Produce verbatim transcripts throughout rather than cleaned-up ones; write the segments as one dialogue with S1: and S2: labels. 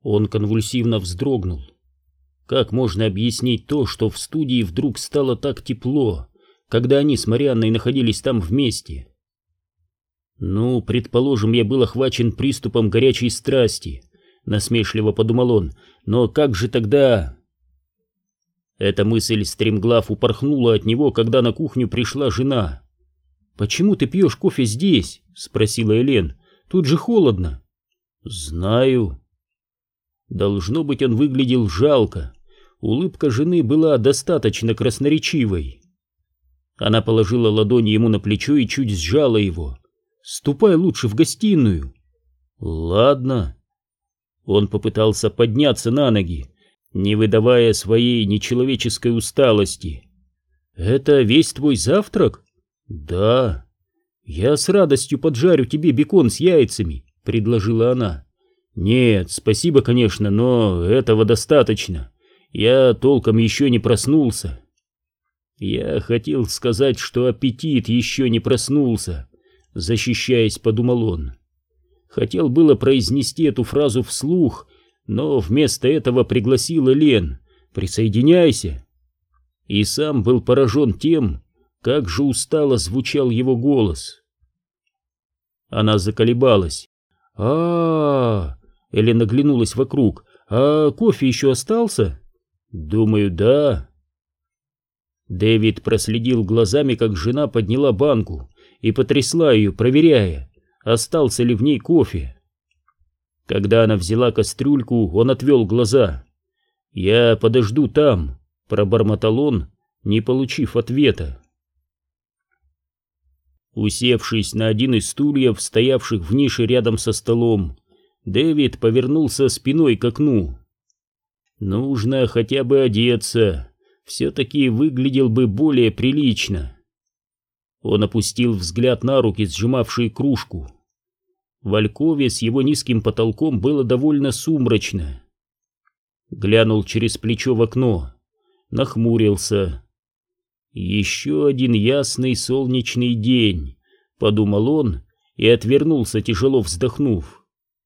S1: Он конвульсивно вздрогнул. Как можно объяснить то, что в студии вдруг стало так тепло, когда они с Марианной находились там вместе? «Ну, предположим, я был охвачен приступом горячей страсти», — насмешливо подумал он, — «но как же тогда...» Эта мысль стремглав упорхнула от него, когда на кухню пришла жена. «Почему ты пьешь кофе здесь?» — спросила Элен. «Тут же холодно». «Знаю». Должно быть, он выглядел жалко. Улыбка жены была достаточно красноречивой. Она положила ладонь ему на плечо и чуть сжала его. «Ступай лучше в гостиную». «Ладно». Он попытался подняться на ноги, не выдавая своей нечеловеческой усталости. «Это весь твой завтрак?» «Да». «Я с радостью поджарю тебе бекон с яйцами», — предложила она. «Нет, спасибо, конечно, но этого достаточно. Я толком еще не проснулся». «Я хотел сказать, что аппетит еще не проснулся», — защищаясь, подумал он. Хотел было произнести эту фразу вслух, но вместо этого пригласил Элен: «Присоединяйся». И сам был поражен тем, как же устало звучал его голос. Она заколебалась. а, -а, -а Элен оглянулась вокруг. «А кофе еще остался?» «Думаю, да». Дэвид проследил глазами, как жена подняла банку и потрясла ее, проверяя, остался ли в ней кофе. Когда она взяла кастрюльку, он отвел глаза. «Я подожду там», — пробормотал он, не получив ответа. Усевшись на один из стульев, стоявших в нише рядом со столом, Дэвид повернулся спиной к окну. «Нужно хотя бы одеться, все-таки выглядел бы более прилично». Он опустил взгляд на руки, сжимавшие кружку. В алькове с его низким потолком было довольно сумрачно. Глянул через плечо в окно, нахмурился. «Еще один ясный солнечный день», — подумал он и отвернулся, тяжело вздохнув.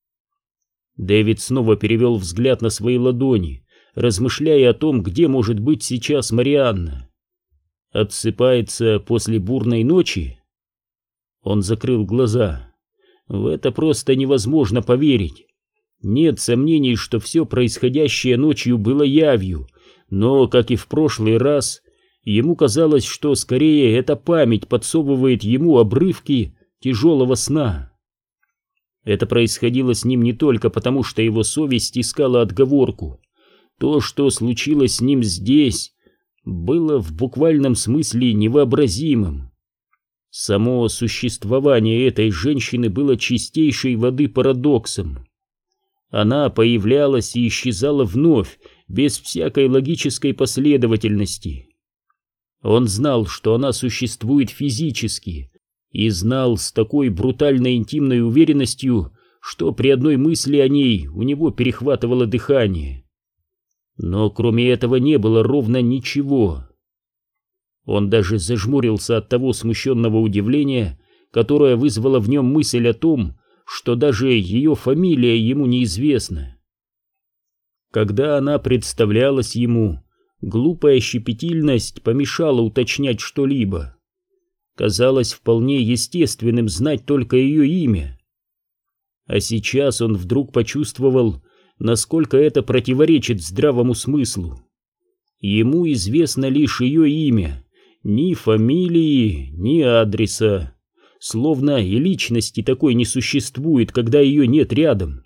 S1: Дэвид снова перевел взгляд на свои ладони, размышляя о том, где может быть сейчас Марианна. Отсыпается после бурной ночи? Он закрыл глаза. В это просто невозможно поверить. Нет сомнений, что все происходящее ночью было явью, но, как и в прошлый раз, ему казалось, что скорее эта память подсовывает ему обрывки тяжелого сна. Это происходило с ним не только потому, что его совесть искала отговорку. То, что случилось с ним здесь, было в буквальном смысле невообразимым. Само существование этой женщины было чистейшей воды парадоксом. Она появлялась и исчезала вновь, без всякой логической последовательности. Он знал, что она существует физически, и знал с такой брутальной интимной уверенностью, что при одной мысли о ней у него перехватывало дыхание. Но кроме этого не было ровно ничего. Он даже зажмурился от того смущенного удивления, которое вызвало в нем мысль о том, что даже ее фамилия ему неизвестна. Когда она представлялась ему, глупая щепетильность помешала уточнять что-либо. Казалось вполне естественным знать только ее имя. А сейчас он вдруг почувствовал, насколько это противоречит здравому смыслу. Ему известно лишь ее имя, ни фамилии, ни адреса, словно и личности такой не существует, когда ее нет рядом.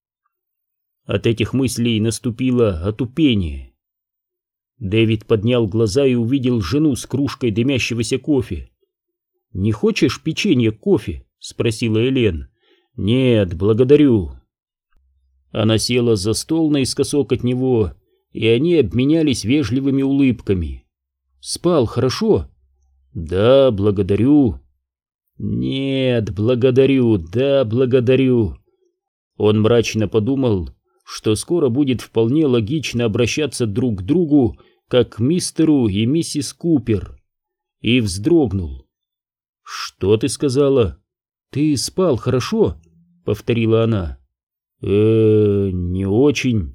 S1: От этих мыслей наступило отупение. Дэвид поднял глаза и увидел жену с кружкой дымящегося кофе. «Не хочешь печенье к кофе?» — спросила Элен. «Нет, благодарю». Она села за стол наискосок от него, и они обменялись вежливыми улыбками. «Спал хорошо?» «Да, благодарю». «Нет, благодарю, да, благодарю». Он мрачно подумал, что скоро будет вполне логично обращаться друг к другу, как к мистеру и миссис Купер, и вздрогнул. «Что ты сказала?» «Ты спал хорошо?» — повторила она. э не очень.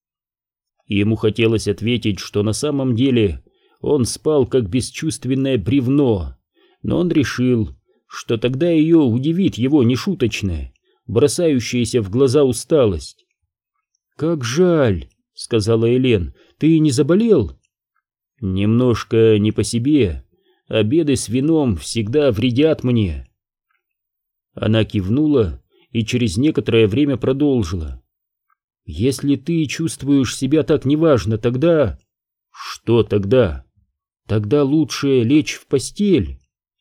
S1: Ему хотелось ответить, что на самом деле он спал как бесчувственное бревно, но он решил, что тогда ее удивит его нешуточная, бросающаяся в глаза усталость. «Как жаль», — сказала Элен, — «ты не заболел?» «Немножко не по себе. Обеды с вином всегда вредят мне». Она кивнула и через некоторое время продолжила. «Если ты чувствуешь себя так неважно, тогда...» «Что тогда?» «Тогда лучше лечь в постель».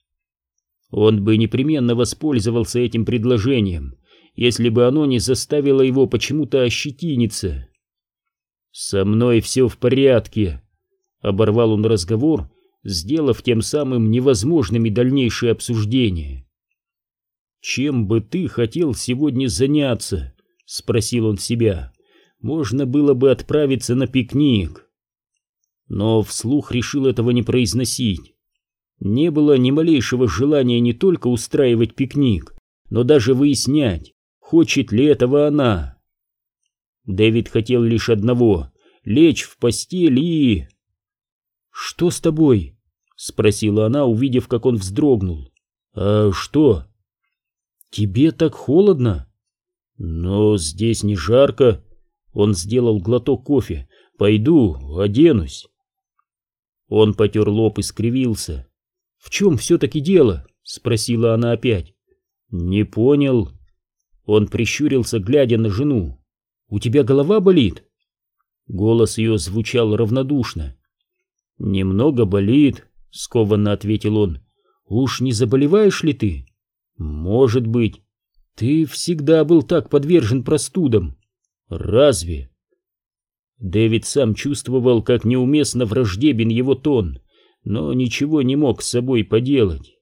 S1: Он бы непременно воспользовался этим предложением, если бы оно не заставило его почему-то ощетиниться. «Со мной все в порядке», — оборвал он разговор, сделав тем самым невозможными дальнейшие обсуждения. «Чем бы ты хотел сегодня заняться?» — спросил он себя. «Можно было бы отправиться на пикник». Но вслух решил этого не произносить. Не было ни малейшего желания не только устраивать пикник, но даже выяснять, хочет ли этого она. Дэвид хотел лишь одного — лечь в постель и... «Что с тобой?» — спросила она, увидев, как он вздрогнул. «А что?» «Тебе так холодно?» «Но здесь не жарко». Он сделал глоток кофе. «Пойду, оденусь». Он потер лоб и скривился. «В чем все-таки дело?» — спросила она опять. «Не понял». Он прищурился, глядя на жену. «У тебя голова болит?» Голос ее звучал равнодушно. «Немного болит», — скованно ответил он. «Уж не заболеваешь ли ты?» «Может быть. Ты всегда был так подвержен простудам». «Разве?» Дэвид сам чувствовал, как неуместно враждебен его тон, но ничего не мог с собой поделать.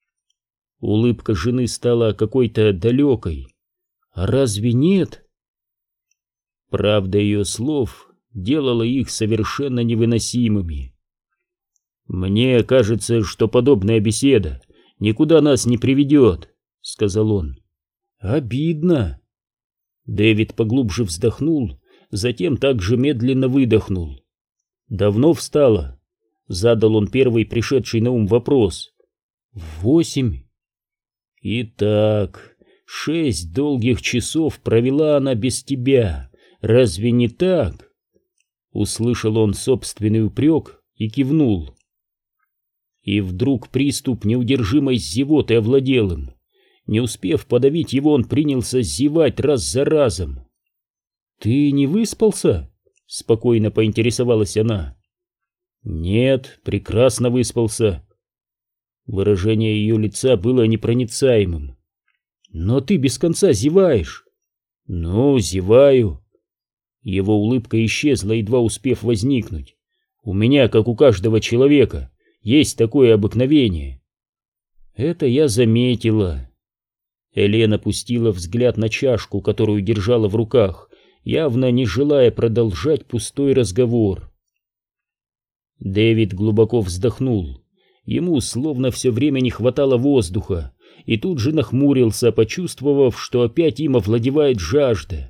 S1: Улыбка жены стала какой-то далекой. «А разве нет?» Правда ее слов делала их совершенно невыносимыми. «Мне кажется, что подобная беседа никуда нас не приведет», — сказал он. «Обидно». Дэвид поглубже вздохнул, затем также медленно выдохнул. «Давно встала?» — задал он первый пришедший на ум вопрос. «Восемь». «Итак, шесть долгих часов провела она без тебя. Разве не так?» Услышал он собственный упрек и кивнул. И вдруг приступ неудержимой зевоты овладел им. Не успев подавить его, он принялся зевать раз за разом. «Ты не выспался?» — спокойно поинтересовалась она. «Нет, прекрасно выспался». Выражение ее лица было непроницаемым. «Но ты без конца зеваешь». «Ну, зеваю». Его улыбка исчезла, едва успев возникнуть. «У меня, как у каждого человека, есть такое обыкновение». «Это я заметила». Элен опустила взгляд на чашку, которую держала в руках, явно не желая продолжать пустой разговор. Дэвид глубоко вздохнул. Ему словно все время не хватало воздуха, и тут же нахмурился, почувствовав, что опять им овладевает жажда.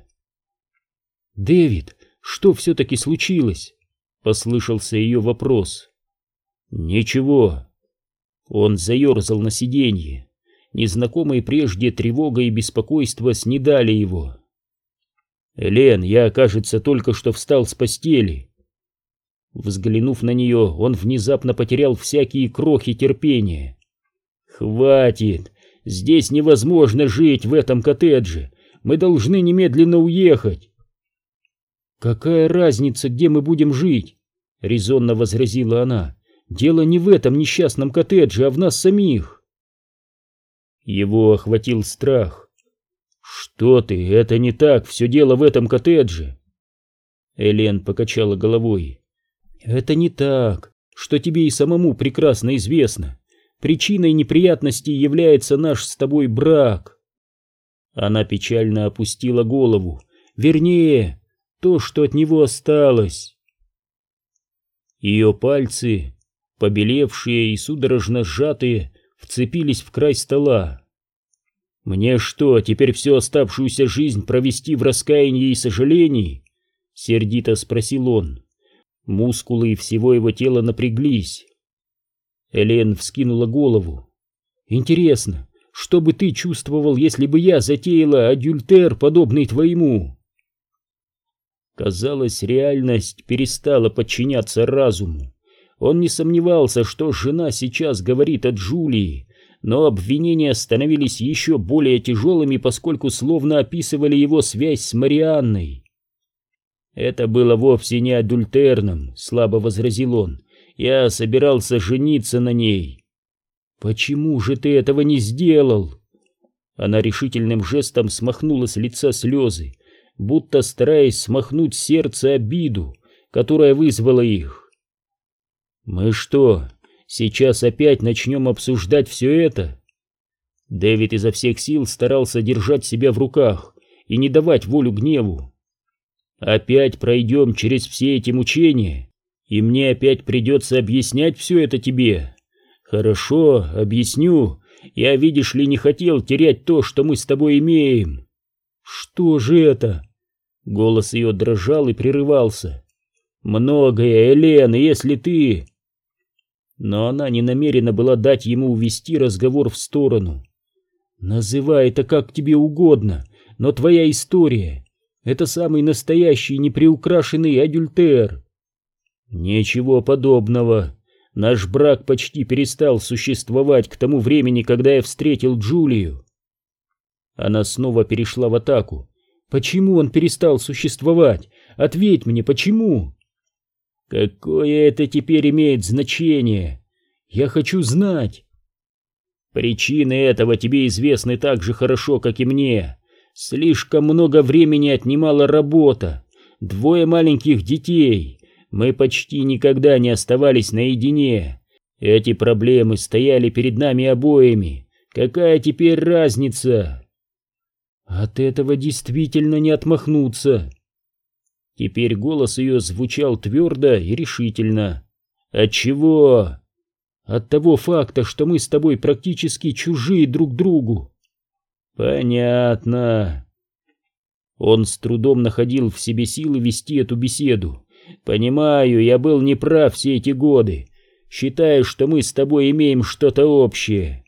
S1: «Дэвид, что все-таки случилось?» — послышался ее вопрос. «Ничего». Он заерзал на сиденье. Незнакомые прежде тревога и беспокойство снедали его. «Элен, я, кажется, только что встал с постели». Взглянув на нее, он внезапно потерял всякие крохи терпения. «Хватит! Здесь невозможно жить, в этом коттедже! Мы должны немедленно уехать!» «Какая разница, где мы будем жить?» — резонно возразила она. «Дело не в этом несчастном коттедже, а в нас самих!» Его охватил страх. «Что ты? Это не так, все дело в этом коттедже!» Элен покачала головой. «Это не так, что тебе и самому прекрасно известно. Причиной неприятностей является наш с тобой брак». Она печально опустила голову. «Вернее, то, что от него осталось». Ее пальцы, побелевшие и судорожно сжатые, вцепились в край стола. Мне что, теперь всю оставшуюся жизнь провести в раскаянии и сожалении? Сердито спросил он. Мускулы всего его тела напряглись. Элен вскинула голову. Интересно, что бы ты чувствовал, если бы я затеяла адюльтер, подобный твоему? Казалось, реальность перестала подчиняться разуму. Он не сомневался, что жена сейчас говорит о Джулии, но обвинения становились еще более тяжелыми, поскольку словно описывали его связь с Марианной. «Это было вовсе не адюльтерным», — слабо возразил он. «Я собирался жениться на ней». «Почему же ты этого не сделал?» Она решительным жестом смахнула с лица слезы, будто стараясь смахнуть с сердца обиду, которая вызвала их. «Мы что, сейчас опять начнем обсуждать все это?» Дэвид изо всех сил старался держать себя в руках и не давать волю гневу. «Опять пройдем через все эти мучения, и мне опять придется объяснять все это тебе. Хорошо, объясню. Я, видишь ли, не хотел терять то, что мы с тобой имеем». «Что же это?» Голос ее дрожал и прерывался. «Многое, Элен, если ты...» Но она не намерена была дать ему увести разговор в сторону. «Называй это как тебе угодно, но твоя история — это самый настоящий неприукрашенный адюльтер». «Ничего подобного. Наш брак почти перестал существовать к тому времени, когда я встретил Джулию». Она снова перешла в атаку. «Почему он перестал существовать? Ответь мне, почему?» «Какое это теперь имеет значение? Я хочу знать». «Причины этого тебе известны так же хорошо, как и мне. Слишком много времени отнимала работа, двое маленьких детей. Мы почти никогда не оставались наедине. Эти проблемы стояли перед нами обоими. Какая теперь разница?» «От этого действительно не отмахнуться». Теперь голос ее звучал твердо и решительно. «От чего?» «От того факта, что мы с тобой практически чужие друг другу». «Понятно». Он с трудом находил в себе силы вести эту беседу. «Понимаю, я был неправ все эти годы. Считаю, что мы с тобой имеем что-то общее».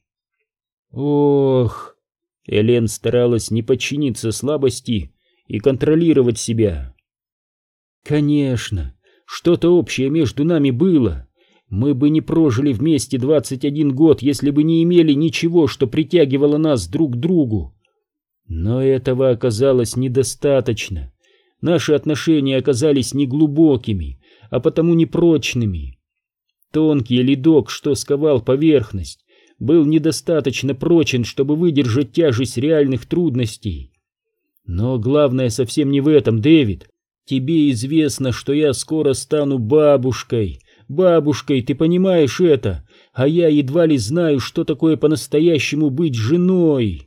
S1: «Ох...» Элен старалась не подчиниться слабости и контролировать себя. «Конечно, что-то общее между нами было. Мы бы не прожили вместе двадцать один год, если бы не имели ничего, что притягивало нас друг к другу. Но этого оказалось недостаточно. Наши отношения оказались неглубокими, а потому непрочными. Тонкий ледок, что сковал поверхность, был недостаточно прочен, чтобы выдержать тяжесть реальных трудностей. Но главное совсем не в этом, Дэвид. Тебе известно, что я скоро стану бабушкой. Бабушкой, ты понимаешь это? А я едва ли знаю, что такое по-настоящему быть женой».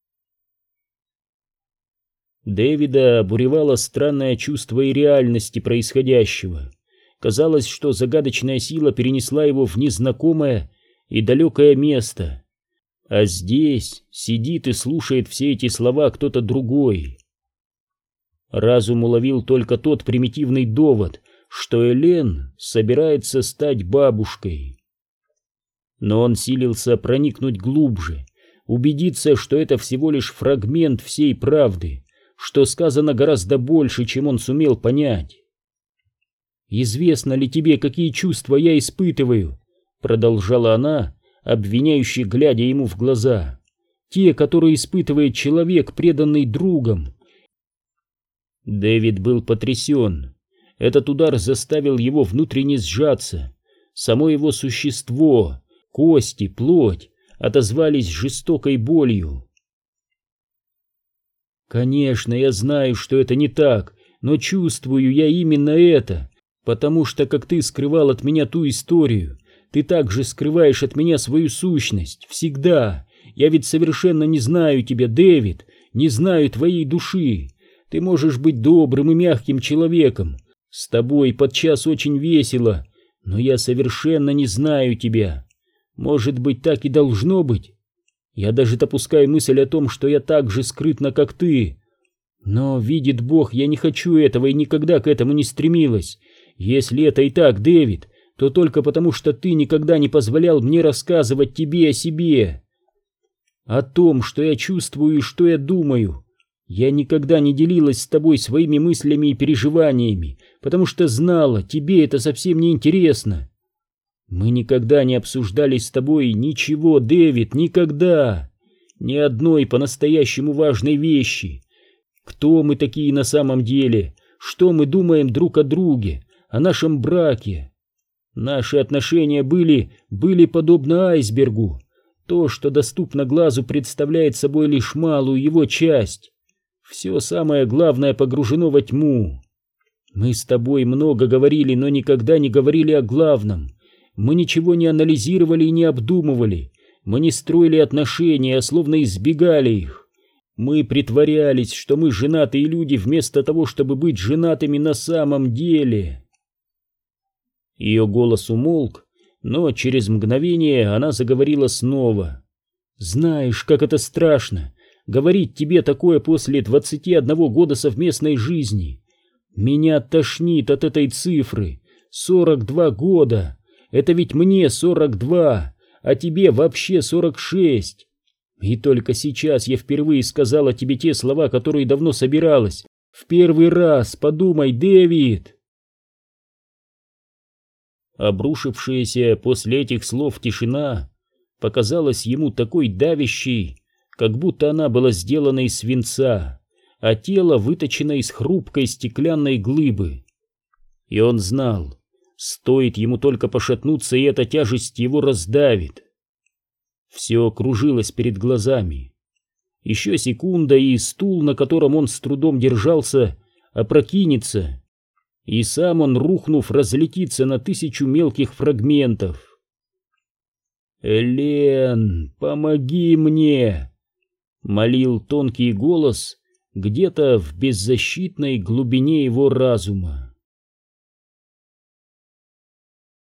S1: Дэвида обуревало странное чувство и реальности происходящего. Казалось, что загадочная сила перенесла его в незнакомое и далекое место. А здесь сидит и слушает все эти слова кто-то другой. Разум уловил только тот примитивный довод, что Элен собирается стать бабушкой. Но он силился проникнуть глубже, убедиться, что это всего лишь фрагмент всей правды, что сказано гораздо больше, чем он сумел понять. «Известно ли тебе, какие чувства я испытываю?» — продолжала она, обвиняюще глядя ему в глаза. «Те, которые испытывает человек, преданный другом». Дэвид был потрясен. Этот удар заставил его внутренне сжаться. Само его существо, кости, плоть отозвались жестокой болью. «Конечно, я знаю, что это не так, но чувствую я именно это, потому что, как ты скрывал от меня ту историю, ты также скрываешь от меня свою сущность, всегда. Я ведь совершенно не знаю тебя, Дэвид, не знаю твоей души. Ты можешь быть добрым и мягким человеком, с тобой подчас очень весело, но я совершенно не знаю тебя. Может быть, так и должно быть? Я даже допускаю мысль о том, что я так же скрытна, как ты. Но, видит Бог, я не хочу этого и никогда к этому не стремилась. Если это и так, Дэвид, то только потому, что ты никогда не позволял мне рассказывать тебе о себе. О том, что я чувствую и что я думаю. Я никогда не делилась с тобой своими мыслями и переживаниями, потому что знала, тебе это совсем не интересно. Мы никогда не обсуждали с тобой ничего, Дэвид, никогда. Ни одной по-настоящему важной вещи. Кто мы такие на самом деле? Что мы думаем друг о друге, о нашем браке? Наши отношения были, были подобны айсбергу. То, что доступно глазу, представляет собой лишь малую его часть. Все самое главное погружено во тьму. Мы с тобой много говорили, но никогда не говорили о главном. Мы ничего не анализировали и не обдумывали. Мы не строили отношения, а словно избегали их. Мы притворялись, что мы женатые люди, вместо того, чтобы быть женатыми на самом деле. Ее голос умолк, но через мгновение она заговорила снова. «Знаешь, как это страшно, говорить тебе такое после двадцати одного года совместной жизни. Меня тошнит от этой цифры. Сорок два года. Это ведь мне сорок два, а тебе вообще сорок шесть. И только сейчас я впервые сказала тебе те слова, которые давно собиралась. В первый раз, подумай, Дэвид!» Обрушившаяся после этих слов тишина показалась ему такой давящей, как будто она была сделана из свинца, а тело выточено из хрупкой стеклянной глыбы. И он знал, стоит ему только пошатнуться, и эта тяжесть его раздавит. Все кружилось перед глазами. Еще секунда, и стул, на котором он с трудом держался, опрокинется, и сам он, рухнув, разлетится на тысячу мелких фрагментов. «Элен, помоги мне!» — молил тонкий голос где-то в беззащитной глубине его разума.